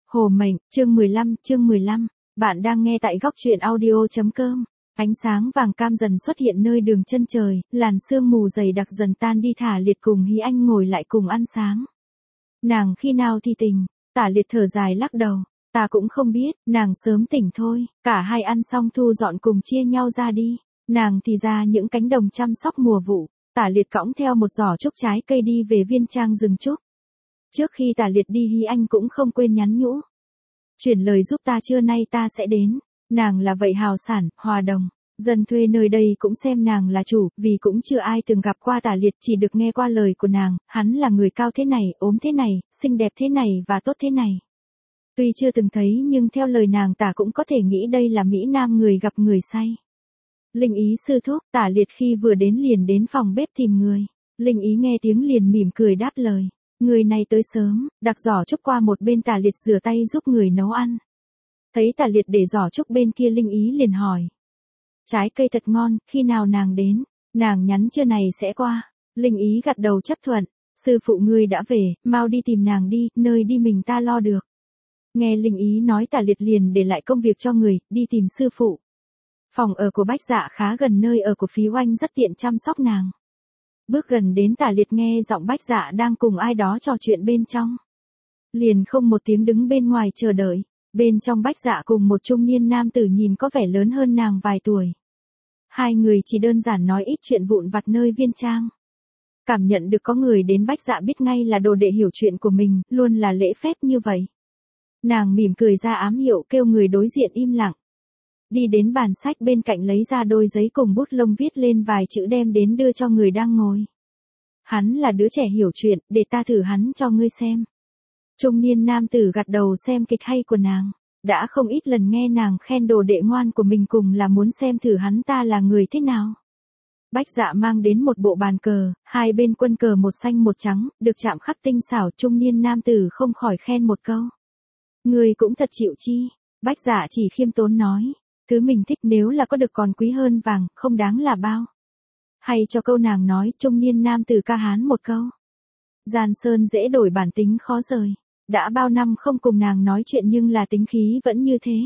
Hồ mệnh, chương 15, bạn đang nghe tại góc truyện audio.com. Ánh sáng vàng cam dần xuất hiện nơi đường chân trời, làn sương mù dày đặc dần tan đi. Thả Liệt cùng Hí Anh ngồi lại cùng ăn sáng. Nàng khi nào thì tỉnh? Tả Liệt thở dài lắc đầu. Ta cũng không biết, nàng sớm tỉnh thôi. Cả hai ăn xong thu dọn cùng chia nhau ra đi. Nàng thì ra những cánh đồng chăm sóc mùa vụ. Tả Liệt cõng theo một giỏ trúc trái cây đi về viên trang rừng trúc. Trước khi Tả Liệt đi, Hí Anh cũng không quên nhắn nhủ. Chuyển lời giúp ta, trưa nay ta sẽ đến. Nàng là vậy hào sản, hòa đồng. Dân thuê nơi đây cũng xem nàng là chủ, vì cũng chưa ai từng gặp qua Tả Liệt, chỉ được nghe qua lời của nàng, hắn là người cao thế này, ốm thế này, xinh đẹp thế này và tốt thế này. Tuy chưa từng thấy nhưng theo lời nàng tả cũng có thể nghĩ đây là Mỹ Nam người gặp người say. Linh Ý sư thúc. Tả Liệt khi vừa đến liền đến phòng bếp tìm người. Linh Ý nghe tiếng liền mỉm cười đáp lời. Người này tới sớm, đặt giỏ trúc qua một bên. Tả Liệt rửa tay giúp người nấu ăn. Thấy Tả Liệt để giỏ trúc bên kia, Linh Ý liền hỏi. Trái cây thật ngon, khi nào nàng đến? Nàng nhắn trưa này sẽ qua. Linh Ý gật đầu chấp thuận. Sư phụ ngươi đã về, mau đi tìm nàng đi, nơi đi mình ta lo được. Nghe Linh Ý nói, Tả Liệt liền để lại công việc cho người, đi tìm sư phụ. Phòng ở của Bách Dạ khá gần nơi ở của Phí Oanh, rất tiện chăm sóc nàng. Bước gần đến, Tả Liệt nghe giọng Bách Dạ đang cùng ai đó trò chuyện bên trong. Liền không một tiếng đứng bên ngoài chờ đợi. Bên trong Bách Dạ cùng một trung niên nam tử nhìn có vẻ lớn hơn nàng vài tuổi. Hai người chỉ đơn giản nói ít chuyện vụn vặt nơi viên trang. Cảm nhận được có người đến, Bách Dạ biết ngay là đồ đệ hiểu chuyện của mình, luôn là lễ phép như vậy. Nàng mỉm cười ra ám hiệu, kêu người đối diện im lặng. Đi đến bàn sách bên cạnh lấy ra đôi giấy cùng bút lông, viết lên vài chữ đem đến đưa cho người đang ngồi. Hắn là đứa trẻ hiểu chuyện, để ta thử hắn cho ngươi xem. Trung niên nam tử gật đầu, xem kịch hay của nàng. Đã không ít lần nghe nàng khen đồ đệ ngoan của mình, cùng là muốn xem thử hắn ta là người thế nào. Bách Dạ mang đến một bộ bàn cờ, hai bên quân cờ một xanh một trắng, được chạm khắc tinh xảo. Trung niên nam tử không khỏi khen một câu. Ngươi cũng thật chịu chi. Bách Dạ chỉ khiêm tốn nói. Thứ mình thích nếu là có được còn quý hơn vàng, không đáng là bao. Hay cho câu nàng nói. Trung niên nam tử ca hán một câu. Giàn sơn dễ đổi, bản tính khó rời. Đã bao năm không cùng nàng nói chuyện nhưng là tính khí vẫn như thế.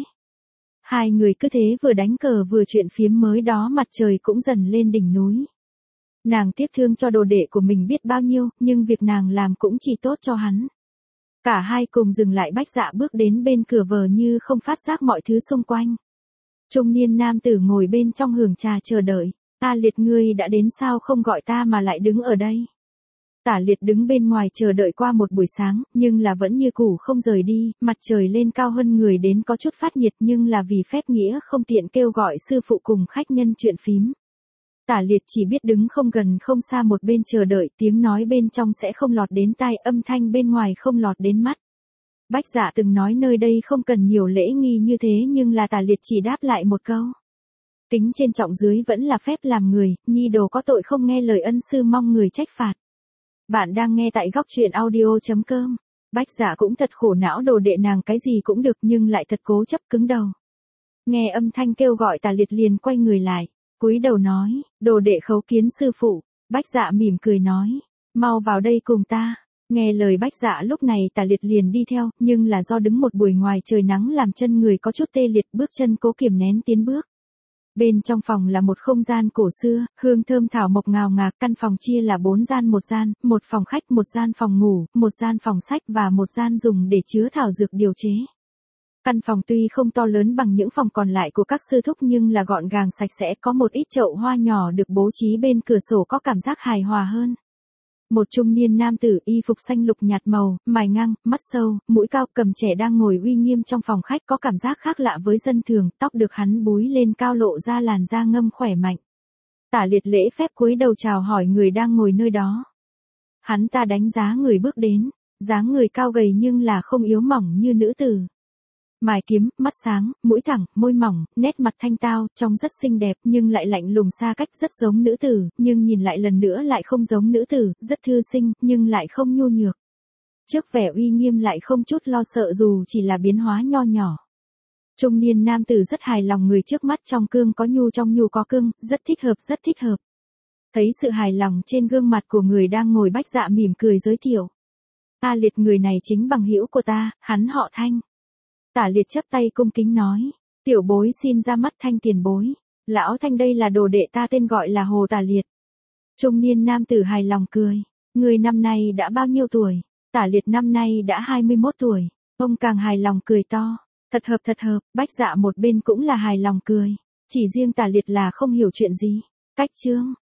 Hai người cứ thế vừa đánh cờ vừa chuyện phiếm, mới đó mặt trời cũng dần lên đỉnh núi. Nàng tiếc thương cho đồ đệ của mình biết bao nhiêu, nhưng việc nàng làm cũng chỉ tốt cho hắn. Cả hai cùng dừng lại. Bách Dạ bước đến bên cửa vờ như không phát giác mọi thứ xung quanh. Trung niên nam tử ngồi bên trong hưởng trà chờ đợi. Ta Liệt, ngươi đã đến sao không gọi ta mà lại đứng ở đây? Tả Liệt đứng bên ngoài chờ đợi qua một buổi sáng, nhưng là vẫn như cũ không rời đi. Mặt trời lên cao hơn người đến có chút phát nhiệt, nhưng là vì phép nghĩa không tiện kêu gọi sư phụ cùng khách nhân chuyện phím. Tả Liệt chỉ biết đứng không gần không xa một bên chờ đợi, tiếng nói bên trong sẽ không lọt đến tai, âm thanh bên ngoài không lọt đến mắt. Bách Dạ từng nói nơi đây không cần nhiều lễ nghi như thế, nhưng là Tả Liệt chỉ đáp lại một câu. Tính trên trọng dưới vẫn là phép làm người, nhi đồ có tội không nghe lời ân sư, mong người trách phạt. Bạn đang nghe tại góc truyện audio.com. Bách Dạ cũng thật khổ não, đồ đệ nàng cái gì cũng được nhưng lại thật cố chấp cứng đầu. Nghe âm thanh kêu gọi, Tả Liệt liền quay người lại, cúi đầu nói, đồ đệ khấu kiến sư phụ. Bách Dạ mỉm cười nói, mau vào đây cùng ta. Nghe lời Bách Dạ lúc này, Tả Liệt liền đi theo, nhưng là do đứng một buổi ngoài trời nắng làm chân người có chút tê liệt, bước chân cố kiềm nén tiến bước. Bên trong phòng là một không gian cổ xưa, hương thơm thảo mộc ngào ngạt. Căn phòng chia là 4 gian, một gian, một phòng khách, một gian phòng ngủ, một gian phòng sách và một gian dùng để chứa thảo dược điều chế. Căn phòng tuy không to lớn bằng những phòng còn lại của các sư thúc nhưng là gọn gàng sạch sẽ, có một ít chậu hoa nhỏ được bố trí bên cửa sổ có cảm giác hài hòa hơn. Một trung niên nam tử y phục xanh lục nhạt màu, mày ngang, mắt sâu, mũi cao, cầm trẻ đang ngồi uy nghiêm trong phòng khách, có cảm giác khác lạ với dân thường. Tóc được hắn búi lên cao lộ ra làn da ngâm khỏe mạnh. Tả Liệt lễ phép cúi đầu chào hỏi người đang ngồi nơi đó. Hắn ta đánh giá người bước đến, dáng người cao gầy nhưng là không yếu mỏng như nữ tử. Mài kiếm, mắt sáng, mũi thẳng, môi mỏng, nét mặt thanh tao, trông rất xinh đẹp nhưng lại lạnh lùng xa cách, rất giống nữ tử, nhưng nhìn lại lần nữa lại không giống nữ tử, rất thư sinh, nhưng lại không nhu nhược. Trước vẻ uy nghiêm lại không chút lo sợ dù chỉ là biến hóa nho nhỏ. Trung niên nam tử rất hài lòng người trước mắt, trong cương có nhu trong nhu có cương, rất thích hợp, rất thích hợp. Thấy sự hài lòng trên gương mặt của người đang ngồi, Bách Dạ mỉm cười giới thiệu. A Liệt, người này chính bằng hữu của ta, hắn họ Thanh. Tả Liệt chắp tay cung kính nói, tiểu bối xin ra mắt Thanh tiền bối. Lão Thanh đây là đồ đệ ta, tên gọi là Hồ Tả Liệt. Trung niên nam tử hài lòng cười, người năm nay đã bao nhiêu tuổi? Tả Liệt năm nay đã 21 tuổi. Ông càng hài lòng cười to, thật hợp, Bách Dạ một bên cũng là hài lòng cười. Chỉ riêng Tả Liệt là không hiểu chuyện gì. Cách chương